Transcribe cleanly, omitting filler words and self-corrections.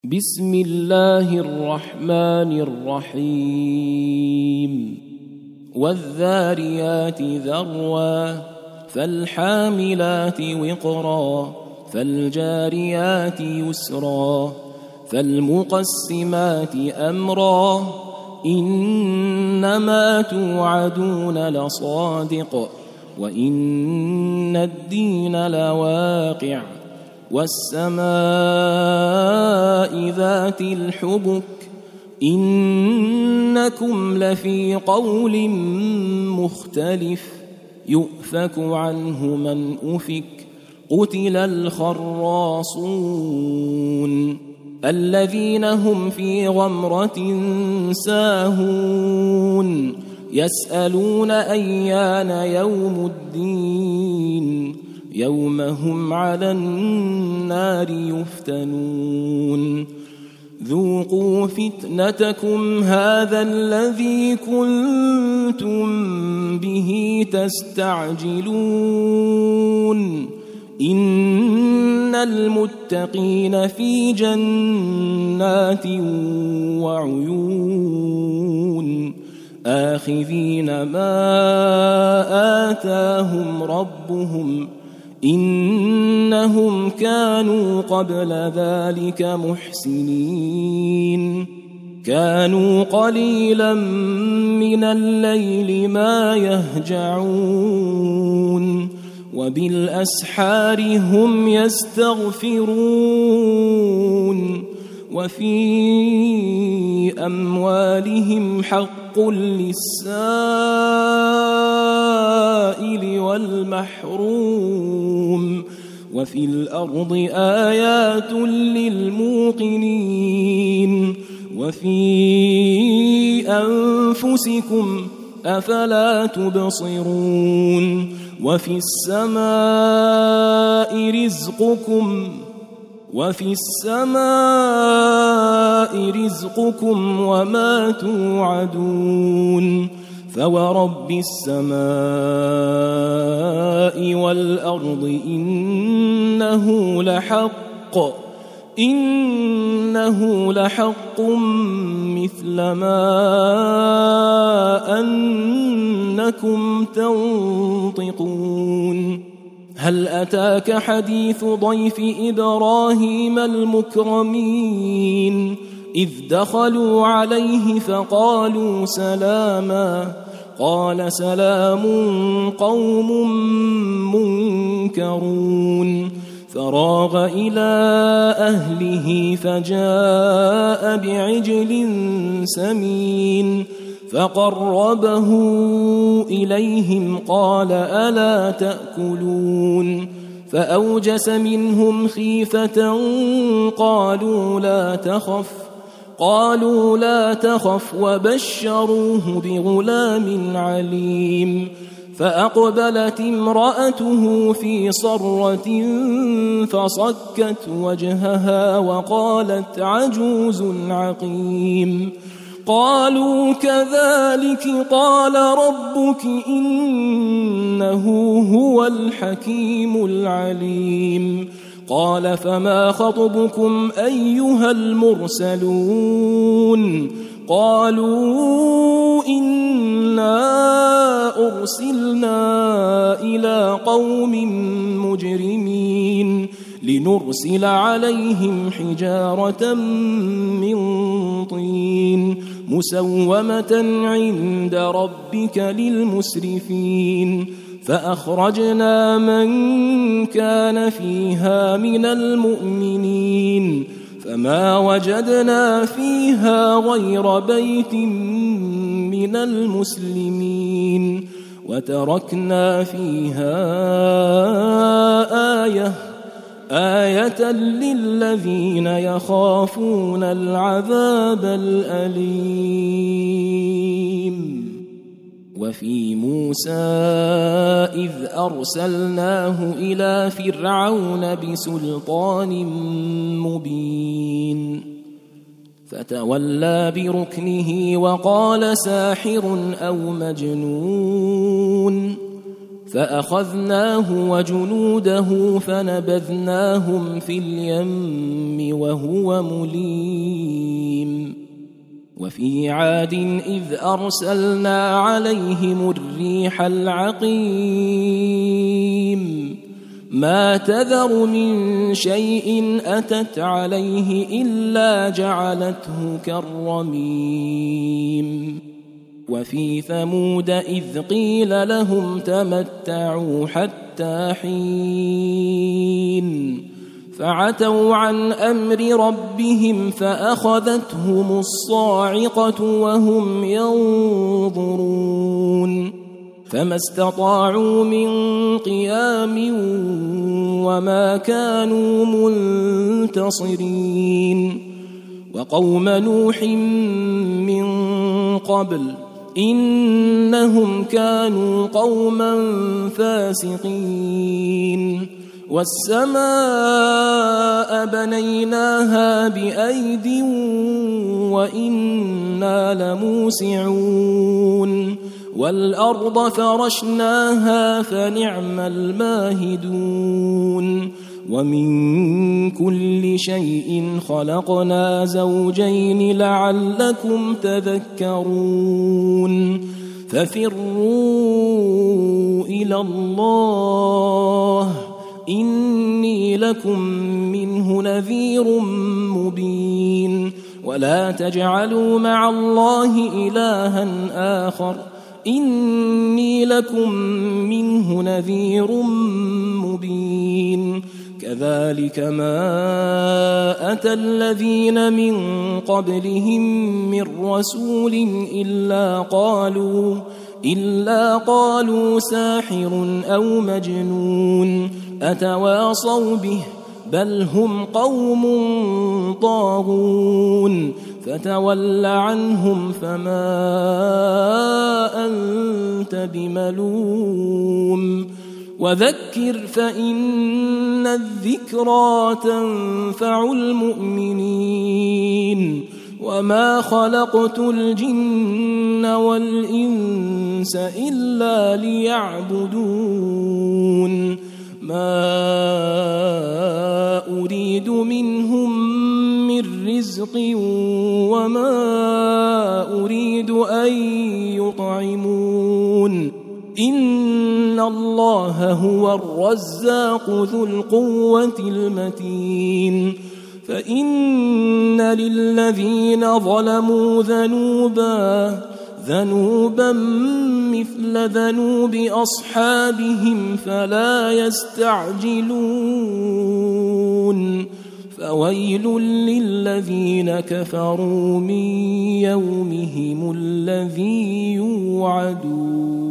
بسم الله الرحمن الرحيم والذاريات ذروا فالحاملات وقرا فالجاريات يسرا فالمقسمات أمرا إنما توعدون لصادق وإن الدين لواقع والسماء ذات الحبك إنكم لفي قول مختلف يؤفك عنه من أفك قتل الخراصون الذين هم في غمرة ساهون يسألون أيان يوم الدين يوم هم على النار يفتنون ذوقوا فتنتكم هذا الذي كنتم به تستعجلون إن المتقين في جنات وعيون آخذين ما آتاهم ربهم إنهم كانوا قبل ذلك محسنين كانوا قليلا من الليل ما يهجعون وبالأسحار هم يستغفرون وفي أموالهم حق للسائل والمحروم وفي الأرض آيات للموقنين وفي أنفسكم أفلا تبصرون وفي السماء رزقكم وما توعدون فورب السماء والأرض إنه لحق مثل ما أنكم تنطقون هل أتاك حديث ضيف إبراهيم المكرمين إذ دخلوا عليه فقالوا سلاما قال سلام قوم منكرون فراغ إلى أهله فجاء بعجل سمين فقربه إليهم قال ألا تأكلون فأوجس منهم خيفة قالوا لا تخف وبشروه بغلام عليم فأقبلت امرأته في صرة فصكت وجهها وقالت عجوز عقيم قالوا كذلك قال ربك إنه هو الحكيم العليم قال فما خطبكم أيها المرسلون قالوا إنا أرسلنا إلى قوم مجرمين لنرسل عليهم حجارة من طين مسومة عند ربك للمسرفين فأخرجنا من كان فيها من المؤمنين فما وجدنا فيها غير بيت من المسلمين وتركنا فيها آية للذين يخافون العذاب الأليم وفي موسى إذ أرسلناه إلى فرعون بسلطان مبين فتولى بركنه وقال ساحر أو مجنون فأخذناه وجنوده فنبذناهم في اليم وهو مليم وفي عاد إذ أرسلنا عليهم الريح العقيم ما تذر من شيء أتت عليه إلا جعلته كالرميم وفي ثمود إذ قيل لهم تمتعوا حتى حين فعتوا عن أمر ربهم فأخذتهم الصاعقة وهم ينظرون فما استطاعوا من قيام وما كانوا منتصرين وقوم نوح من قبل إنهم كانوا قوما فاسقين والسماء بنيناها بأيد وإنا لموسعون والأرض فرشناها فنعم الماهدون ومن كل شيء خلقنا زوجين لعلكم تذكرون ففروا إلى الله إني لكم منه نذير مبين ولا تجعلوا مع الله إلها آخر إني لكم منه نذير مبين كذلك ما أتى الذين من قبلهم من رسول إلا قالوا ساحر أو مجنون أتواصوا به بل هم قوم طاغون فتول عنهم فما أنت بملوم وذكر فإن الذكرى تنفع المؤمنين وما خلقت الجن والإنس إلا ليعبدون ما أريد منهم من رزق وما أريد أن يطعمون إن الله هو الرزاق ذو القوة المتين فإن للذين ظلموا ذنوبا مثل ذنوب أصحابهم فلا يستعجلون فويل للذين كفروا من يومهم الذي يوعدون